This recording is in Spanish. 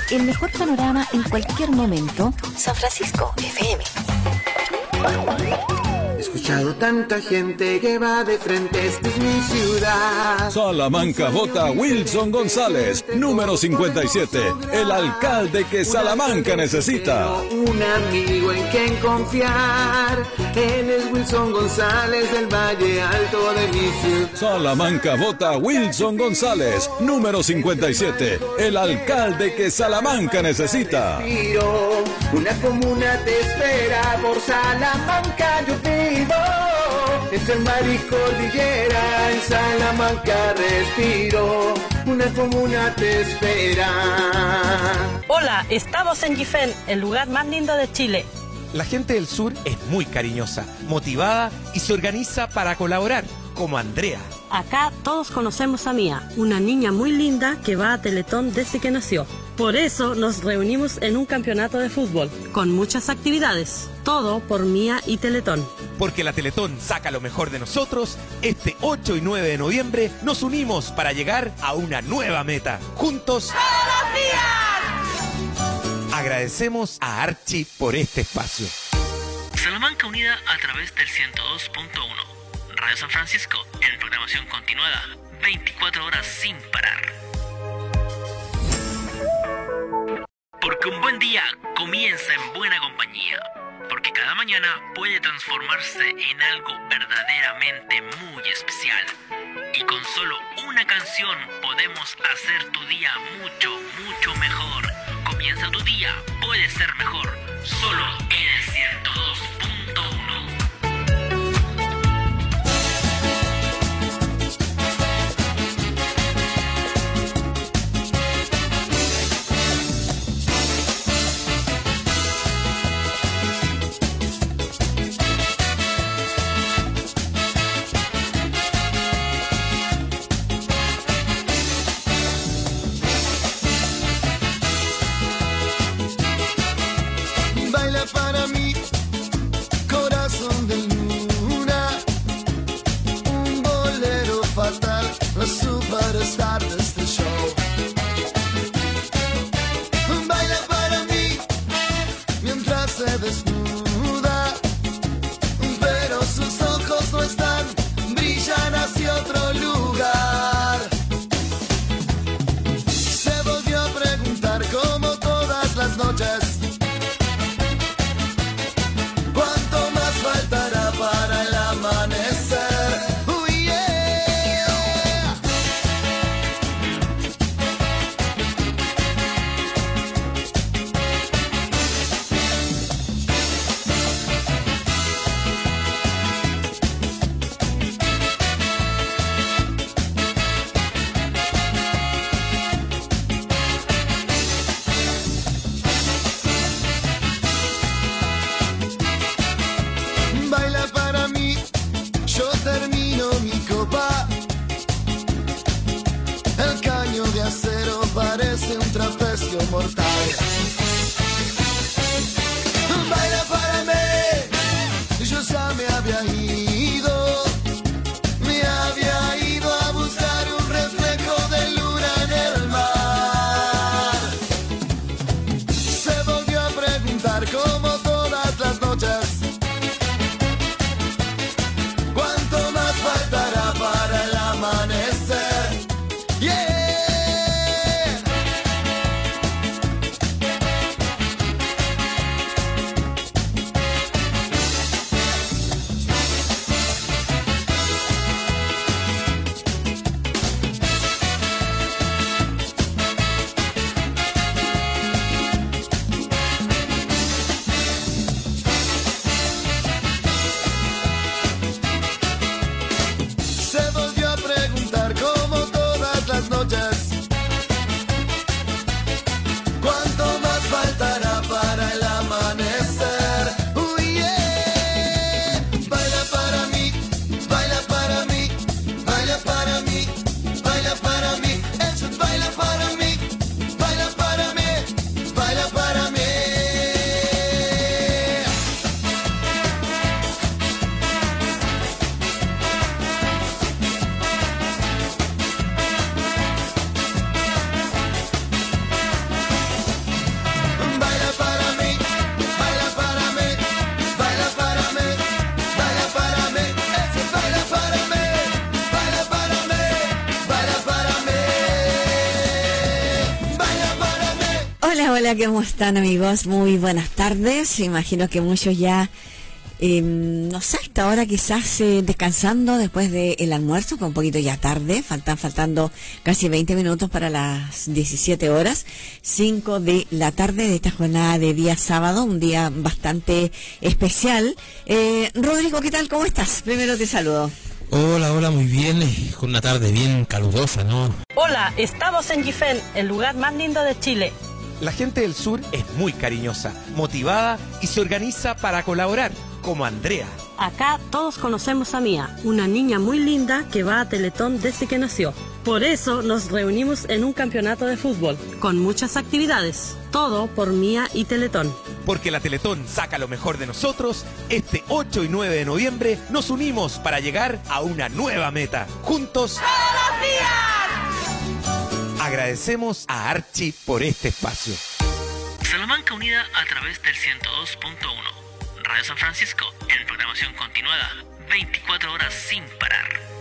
el mejor panorama en cualquier momento. San Francisco FM. He escuchado tanta gente que va de frente, esta es mi ciudad. Salamanca vota Wilson González, número 57, el alcalde que Salamanca necesita. Un amigo en quien confiar, él es Wilson González del Valle Alto de mi ciudad. Salamanca vota Wilson González, número 57, el alcalde que Salamanca necesita. Una comuna te espera, por Salamanca yo vivo. Entre mar y cordillera, en Salamanca respiro. Una comuna te espera. Hola, estamos en Gifén, el lugar más lindo de Chile. La gente del sur es muy cariñosa, motivada y se organiza para colaborar, como Andrea. Acá todos conocemos a Mía, una niña muy linda que va a Teletón desde que nació. Por eso nos reunimos en un campeonato de fútbol, con muchas actividades. Todo por Mía y Teletón. Porque la Teletón saca lo mejor de nosotros, este 8 y 9 de noviembre nos unimos para llegar a una nueva meta. Juntos. ¡Todos los días! Agradecemos a Archie por este espacio. Salamanca unida a través del 102.1. Radio San Francisco, en programación continuada, 24 horas sin parar. Porque un buen día comienza en buena compañía. Porque cada mañana puede transformarse en algo verdaderamente muy especial. Y con solo una canción podemos hacer tu día mucho, mucho mejor. Comienza tu día, puede ser mejor, solo en el 102.1. Para mí, corazón de luna, un bolero fatal, la superstar de este show. Baila para mí, mientras se desnuda, pero sus ojos no están, brillan hacia otro lugar. Se volvió a preguntar como todas las noches, faltará para el amanecer. Yeah. Baila para mí, yo termino mi copa. El caño de acero parece un trapecio mortal. Baila para mí, yo ya me había ido a buscar un reflejo de luna en el mar. Se volvió a preguntar como todas las noches, ¿cuánto más faltará para el amanecer? Yeah. Hola, ¿cómo están, amigos? Muy buenas tardes. Imagino que muchos ya, no sé, hasta ahora quizás descansando después del almuerzo, que un poquito ya tarde. Faltando casi 20 minutos para las 17 horas, 5 de la tarde de esta jornada de día sábado, un día bastante especial. Rodrigo, ¿qué tal? ¿Cómo estás? Primero te saludo. Hola, muy bien, con una tarde bien calurosa, ¿no? Hola, estamos en Gifén, el lugar más lindo de Chile. La gente del sur es muy cariñosa, motivada y se organiza para colaborar, como Andrea. Acá todos conocemos a Mía, una niña muy linda que va a Teletón desde que nació. Por eso nos reunimos en un campeonato de fútbol, con muchas actividades. Todo por Mía y Teletón. Porque la Teletón saca lo mejor de nosotros, este 8 y 9 de noviembre nos unimos para llegar a una nueva meta. Juntos, ¡todos los días! Agradecemos a Archie por este espacio. Salamanca unida a través del 102.1. Radio San Francisco, en programación continuada, 24 horas sin parar.